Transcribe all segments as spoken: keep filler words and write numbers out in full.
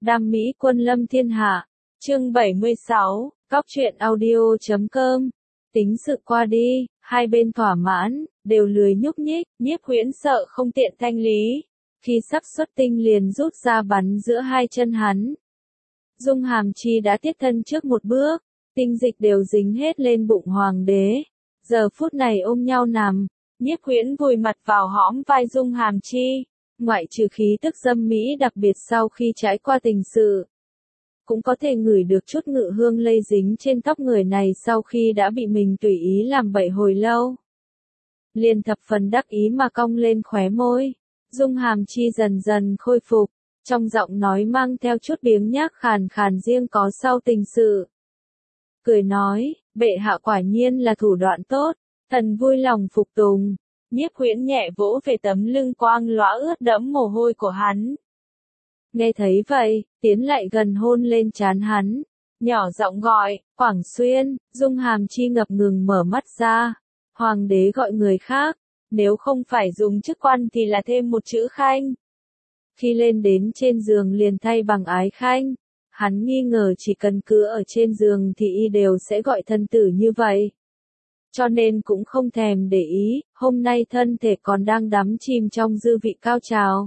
Đam mỹ quân lâm thiên hạ. Chương bảy mươi sáu, Cóc truyện audio chấm com. Tính sự qua đi, hai bên thỏa mãn, đều lười nhúc nhích, Nhiếp Huyễn sợ không tiện thanh lý. Khi sắp xuất tinh liền rút ra bắn giữa hai chân hắn. Dung Hàm Chi đã tiết thân trước một bước, tinh dịch đều dính hết lên bụng hoàng đế. Giờ phút này ôm nhau nằm, Nhiếp Huyễn vùi mặt vào hõm vai Dung Hàm Chi. Ngoại trừ khí tức dâm mỹ đặc biệt sau khi trải qua tình sự, cũng có thể ngửi được chút ngự hương lây dính trên tóc người này sau khi đã bị mình tùy ý làm bậy hồi lâu. Liền thập phần đắc ý mà cong lên khóe môi. Dung Hàm Chi dần dần khôi phục, trong giọng nói mang theo chút biếng nhác khàn khàn riêng có sau tình sự. Cười nói, bệ hạ quả nhiên là thủ đoạn tốt, thần vui lòng phục tùng. Nhiếp Huyễn nhẹ vỗ về tấm lưng quang lóa ướt đẫm mồ hôi của hắn. Nghe thấy vậy, tiến lại gần hôn lên trán hắn, nhỏ giọng gọi, Quảng Xuyên. Dung Hàm Chi ngập ngừng mở mắt ra. Hoàng đế gọi người khác, nếu không phải dùng chức quan thì là thêm một chữ Khanh. Khi lên đến trên giường liền thay bằng Ái Khanh. Hắn nghi ngờ chỉ cần cứ ở trên giường thì y đều sẽ gọi thân tử như vậy. Cho nên cũng không thèm để ý, hôm nay thân thể còn đang đắm chìm trong dư vị cao trào.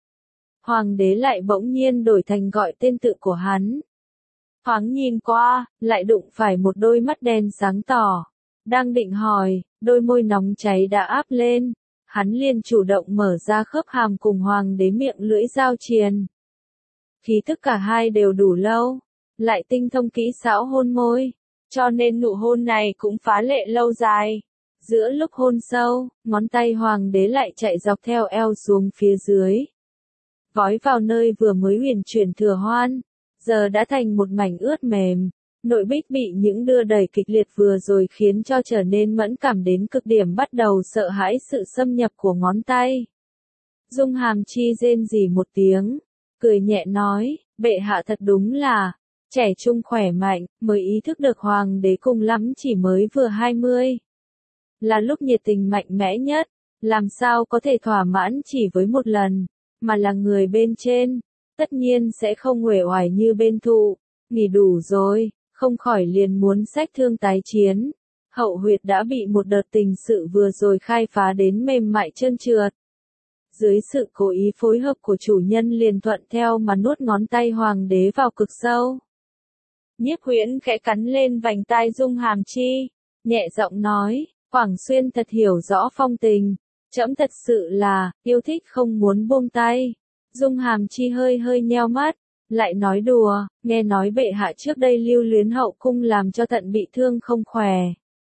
Hoàng đế lại bỗng nhiên đổi thành gọi tên tự của hắn. Thoáng nhìn qua, lại đụng phải một đôi mắt đen sáng tỏ. Đang định hỏi, đôi môi nóng cháy đã áp lên. Hắn liền chủ động mở ra khớp hàm cùng hoàng đế miệng lưỡi giao triền. Khí tức cả hai đều đủ lâu, lại tinh thông kỹ xảo hôn môi. Cho nên nụ hôn này cũng phá lệ lâu dài. Giữa lúc hôn sâu, ngón tay hoàng đế lại chạy dọc theo eo xuống phía dưới. Vói vào nơi vừa mới huyền chuyển thừa hoan, giờ đã thành một mảnh ướt mềm. Nội bích bị những đưa đẩy kịch liệt vừa rồi khiến cho trở nên mẫn cảm đến cực điểm, bắt đầu sợ hãi sự xâm nhập của ngón tay. Dung Hàm Chi rên rỉ một tiếng, cười nhẹ nói, bệ hạ thật đúng là trẻ trung khỏe mạnh, mới ý thức được hoàng đế cùng lắm chỉ mới vừa hai mươi. Là lúc nhiệt tình mạnh mẽ nhất, làm sao có thể thỏa mãn chỉ với một lần, mà là người bên trên, tất nhiên sẽ không uể oải như bên thụ. Nghỉ đủ rồi, không khỏi liền muốn xách thương tái chiến. Hậu huyệt đã bị một đợt tình sự vừa rồi khai phá đến mềm mại trơn trượt. Dưới sự cố ý phối hợp của chủ nhân liền thuận theo mà nuốt ngón tay hoàng đế vào cực sâu. Nhiếp Huyễn khẽ cắn lên vành tai Dung Hàm Chi, nhẹ giọng nói, Quảng Xuyên thật hiểu rõ phong tình, trẫm thật sự là, yêu thích không muốn buông tay. Dung Hàm Chi hơi hơi nheo mắt, lại nói đùa, nghe nói bệ hạ trước đây lưu luyến hậu cung làm cho thận bị thương không khỏe.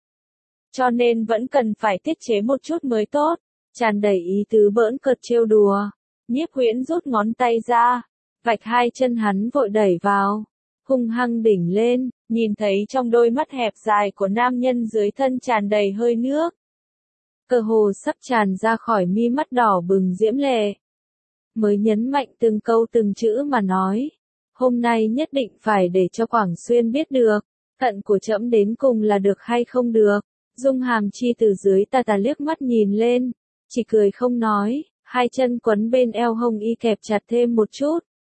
Cho nên vẫn cần phải tiết chế một chút mới tốt, tràn đầy ý tứ bỡn cợt trêu đùa. Nhiếp Huyễn rút ngón tay ra, vạch hai chân hắn vội đẩy vào. Hung hăng đỉnh lên, nhìn thấy trong đôi mắt hẹp dài của nam nhân dưới thân tràn đầy hơi nước. Cơ hồ sắp tràn ra khỏi mi mắt đỏ bừng diễm lệ. Mới nhấn mạnh từng câu từng chữ mà nói. Hôm nay nhất định phải để cho Quảng Xuyên biết được, thận của trẫm đến cùng là được hay không được. Dung Hàm Chi từ dưới tà tà liếc mắt nhìn lên, chỉ cười không nói, hai chân quấn bên eo hông y kẹp chặt thêm một chút.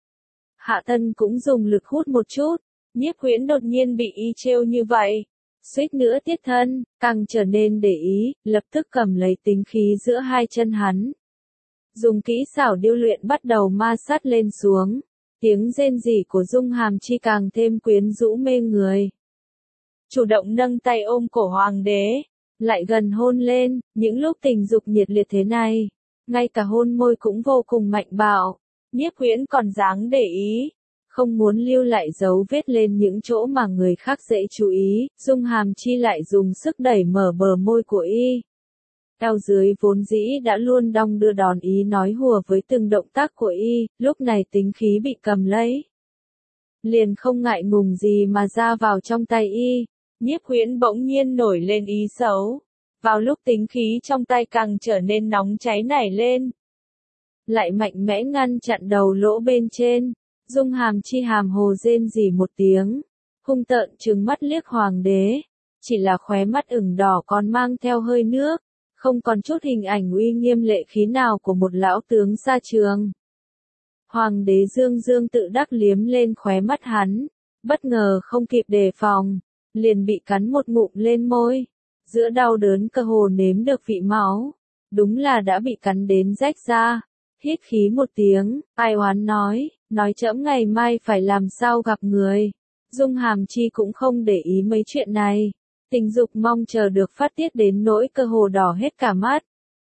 Hạ thân cũng dùng lực hút một chút, Nhiếp Huyễn đột nhiên bị y trêu như vậy, suýt nữa tiết thân, càng trở nên để ý, lập tức cầm lấy tính khí giữa hai chân hắn. Dùng kỹ xảo điêu luyện bắt đầu ma sát lên xuống, tiếng rên rỉ của Dung Hàm Chi càng thêm quyến rũ mê người. Chủ động nâng tay ôm cổ hoàng đế, lại gần hôn lên, những lúc tình dục nhiệt liệt thế này, ngay cả hôn môi cũng vô cùng mạnh bạo. Nhiếp Huyễn còn dáng để ý, không muốn lưu lại dấu vết lên những chỗ mà người khác dễ chú ý. Dung Hàm Chi lại dùng sức đẩy mở bờ môi của y. Eo dưới vốn dĩ đã luôn đong đưa đòn ý nói hùa với từng động tác của y, lúc này tính khí bị cầm lấy. Liền không ngại ngùng gì mà ra vào trong tay y. Nhiếp Huyễn bỗng nhiên nổi lên ý xấu. Vào lúc tính khí trong tay càng trở nên nóng cháy nảy lên, lại mạnh mẽ ngăn chặn đầu lỗ bên trên. Dung Hàm Chi hàm hồ rên rỉ một tiếng, hung tợn trừng mắt liếc hoàng đế, chỉ là khóe mắt ửng đỏ còn mang theo hơi nước, không còn chút hình ảnh uy nghiêm lệ khí nào của một lão tướng xa trường. Hoàng đế dương dương tự đắc liếm lên khóe mắt hắn, bất ngờ không kịp đề phòng, liền bị cắn một ngụm lên môi, giữa đau đớn cơ hồ nếm được vị máu, đúng là đã bị cắn đến rách ra, hít khí một tiếng, ai oán nói, nói trẫm ngày mai phải làm sao gặp người. Dung Hàm Chi cũng không để ý mấy chuyện này, tình dục mong chờ được phát tiết đến nỗi cơ hồ đỏ hết cả mắt.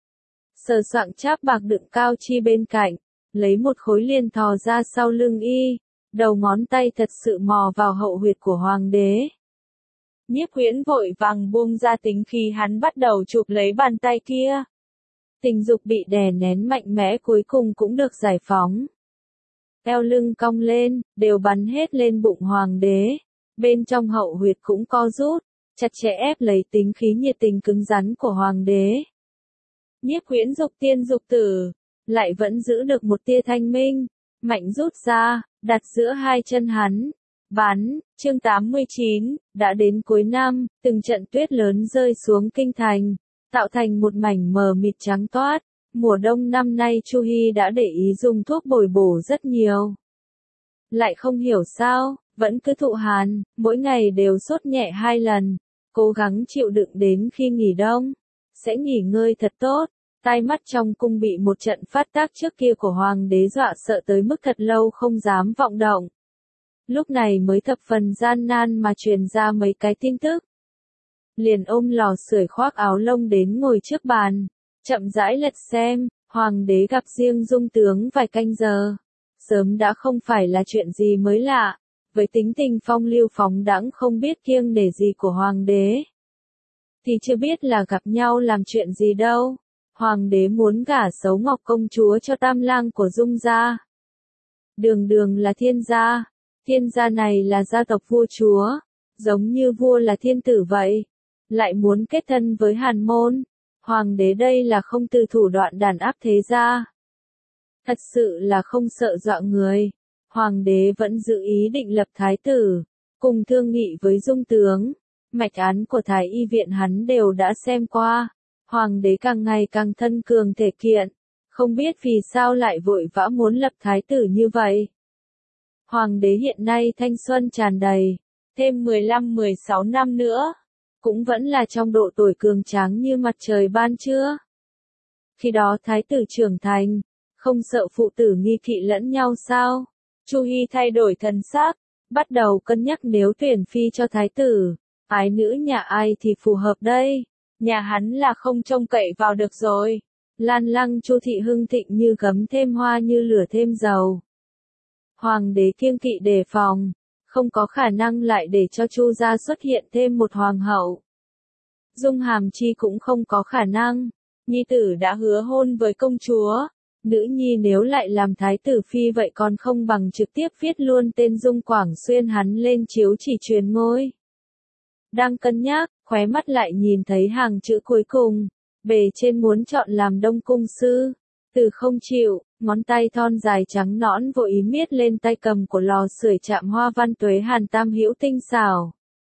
Sờ soạng cháp bạc đựng cao chi bên cạnh, lấy một khối liền thò ra sau lưng y, đầu ngón tay thật sự mò vào hậu huyệt của hoàng đế. Nhiếp Huyễn vội vàng buông ra tính khi hắn bắt đầu chụp lấy bàn tay kia. Tình dục bị đè nén mạnh mẽ cuối cùng cũng được giải phóng. Eo lưng cong lên, đều bắn hết lên bụng hoàng đế. Bên trong hậu huyệt cũng co rút, chặt chẽ ép lấy tính khí nhiệt tình cứng rắn của hoàng đế. Nhiếp Huyễn dục tiên dục tử, lại vẫn giữ được một tia thanh minh, mạnh rút ra, đặt giữa hai chân hắn. Bắn, chương tám mươi chín, đã đến cuối năm, từng trận tuyết lớn rơi xuống kinh thành, tạo thành một mảnh mờ mịt trắng toát. Mùa đông năm nay Chu Hi đã để ý dùng thuốc bồi bổ rất nhiều. Lại không hiểu sao, vẫn cứ thụ hàn, mỗi ngày đều sốt nhẹ hai lần, cố gắng chịu đựng đến khi nghỉ đông. Sẽ nghỉ ngơi thật tốt, tai mắt trong cung bị một trận phát tác trước kia của hoàng đế dọa sợ tới mức thật lâu không dám vọng động. Lúc này mới thập phần gian nan mà truyền ra mấy cái tin tức. Liền ôm lò sưởi khoác áo lông đến ngồi trước bàn, chậm rãi lật xem, hoàng đế gặp riêng Dung tướng vài canh giờ. Sớm đã không phải là chuyện gì mới lạ, với tính tình phong lưu phóng đãng không biết kiêng nể gì của hoàng đế. Thì chưa biết là gặp nhau làm chuyện gì đâu. Hoàng đế muốn gả Sấu Ngọc công chúa cho tam lang của Dung gia. Đường đường là thiên gia. Thiên gia này là gia tộc vua chúa, giống như vua là thiên tử vậy, lại muốn kết thân với Hàn môn. Hoàng đế đây là không từ thủ đoạn đàn áp thế gia. Thật sự là không sợ dọa người. Hoàng đế vẫn giữ ý định lập thái tử, cùng thương nghị với Dung tướng. Mạch án của Thái y viện hắn đều đã xem qua. Hoàng đế càng ngày càng thân cường thể kiện, không biết vì sao lại vội vã muốn lập thái tử như vậy. Hoàng đế hiện nay thanh xuân tràn đầy, thêm mười lăm mười sáu năm nữa, cũng vẫn là trong độ tuổi cường tráng như mặt trời ban trưa. Khi đó thái tử trưởng thành, không sợ phụ tử nghi kỵ lẫn nhau sao? Chu Hi thay đổi thần sắc, bắt đầu cân nhắc nếu tuyển phi cho thái tử, ái nữ nhà ai thì phù hợp đây? Nhà hắn là không trông cậy vào được rồi. Lan Lăng Chu thị hưng thịnh như gấm thêm hoa như lửa thêm dầu. Hoàng đế kiêng kỵ đề phòng, không có khả năng lại để cho Chu gia xuất hiện thêm một hoàng hậu. Dung Hàm Chi cũng không có khả năng, nhi tử đã hứa hôn với công chúa, nữ nhi nếu lại làm thái tử phi vậy còn không bằng trực tiếp viết luôn tên Dung Quảng Xuyên hắn lên chiếu chỉ truyền ngôi. Đang cân nhắc, khóe mắt lại nhìn thấy hàng chữ cuối cùng, bề trên muốn chọn làm Đông Cung sư. Từ không chịu, ngón tay thon dài trắng nõn vội ý miết lên tay cầm của lò sưởi chạm hoa văn Tuế Hàn Tam Hữu tinh xảo.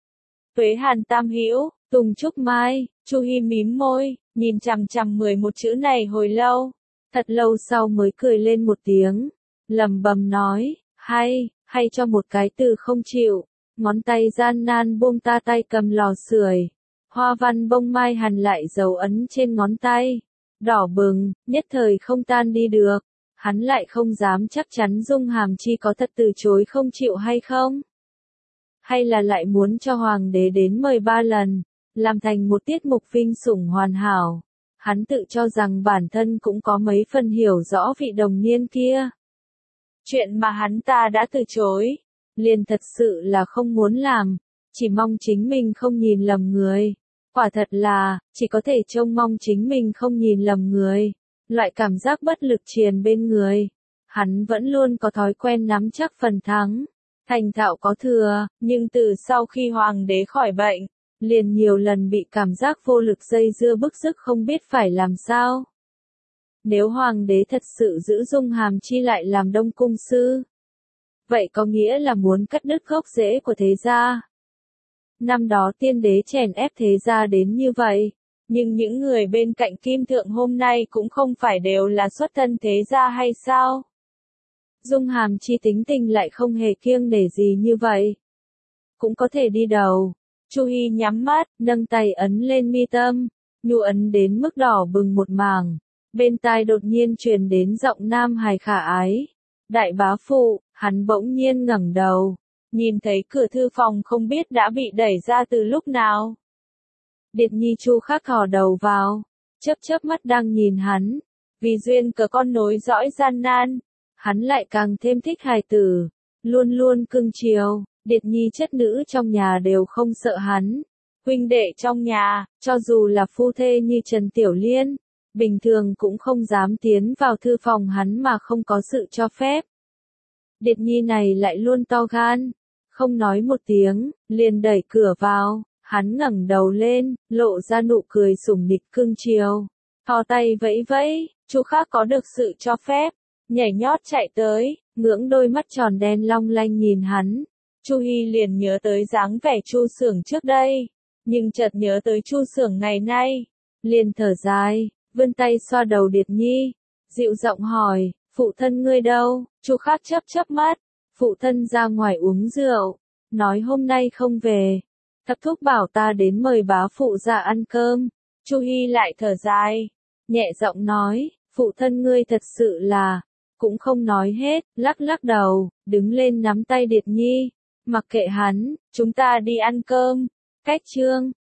Tuế Hàn Tam Hữu, Tùng Trúc Mai, Chu Hi mím môi, nhìn chằm chằm mười một chữ này hồi lâu, thật lâu sau mới cười lên một tiếng, lẩm bẩm nói, hay, hay cho một cái từ không chịu. Ngón tay gian nan buông ta tay cầm lò sưởi, hoa văn bông mai hằn lại dấu ấn trên ngón tay, đỏ bừng, nhất thời không tan đi được. Hắn lại không dám chắc chắn Dung Hàm Chi có thật từ chối không chịu hay không, hay là lại muốn cho hoàng đế đến mời ba lần, làm thành một tiết mục vinh sủng hoàn hảo. Hắn tự cho rằng bản thân cũng có mấy phần hiểu rõ vị đồng niên kia. Chuyện mà hắn ta đã từ chối, liền thật sự là không muốn làm, chỉ mong chính mình không nhìn lầm người. Quả thật là, chỉ có thể trông mong chính mình không nhìn lầm người. Loại cảm giác bất lực triền bên người. Hắn vẫn luôn có thói quen nắm chắc phần thắng. Thành thạo có thừa, nhưng từ sau khi hoàng đế khỏi bệnh, liền nhiều lần bị cảm giác vô lực dây dưa bức rứt không biết phải làm sao. Nếu hoàng đế thật sự giữ Dung Hàm Chi lại làm Đông Cung sư, vậy có nghĩa là muốn cắt đứt gốc rễ của thế gia. Năm đó tiên đế chèn ép thế gia đến như vậy, nhưng những người bên cạnh Kim Thượng hôm nay cũng không phải đều là xuất thân thế gia hay sao? Dung Hàm Chi tính tình lại không hề kiêng nể gì như vậy. Cũng có thể đi đầu. Chu Hi nhắm mắt, nâng tay ấn lên mi tâm, nhu ấn đến mức đỏ bừng một mảng. Bên tai đột nhiên truyền đến giọng nam hài khả ái. Đại bá phụ, hắn bỗng nhiên ngẩng đầu, nhìn thấy cửa thư phòng không biết đã bị đẩy ra từ lúc nào. Điệt Nhi Chu Khắc thò đầu vào, chớp chớp mắt đang nhìn hắn, vì duyên cớ con nối dõi gian nan, hắn lại càng thêm thích hài tử, luôn luôn cưng chiều. Điệt Nhi chất nữ trong nhà đều không sợ hắn, huynh đệ trong nhà, cho dù là phu thê như Trần Tiểu Liên, bình thường cũng không dám tiến vào thư phòng hắn mà không có sự cho phép. Điệt Nhi này lại luôn to gan, không nói một tiếng, liền đẩy cửa vào, hắn ngẩng đầu lên, lộ ra nụ cười sủng nịch cưng chiều, thò tay vẫy vẫy, Chu Khắc có được sự cho phép, nhảy nhót chạy tới, ngưỡng đôi mắt tròn đen long lanh nhìn hắn. Chu Hi liền nhớ tới dáng vẻ Chu Xưởng trước đây, nhưng chợt nhớ tới Chu Xưởng ngày nay, liền thở dài, vươn tay xoa đầu Điệt Nhi, dịu giọng hỏi, phụ thân ngươi đâu? Chu Khắc chớp chớp mắt, phụ thân ra ngoài uống rượu, nói hôm nay không về. Thập thúc bảo ta đến mời bá phụ ra ăn cơm. Chu Hi lại thở dài, nhẹ giọng nói, phụ thân ngươi thật sự là, cũng không nói hết, lắc lắc đầu, đứng lên nắm tay Điệt Nhi, mặc kệ hắn, chúng ta đi ăn cơm. Cách chương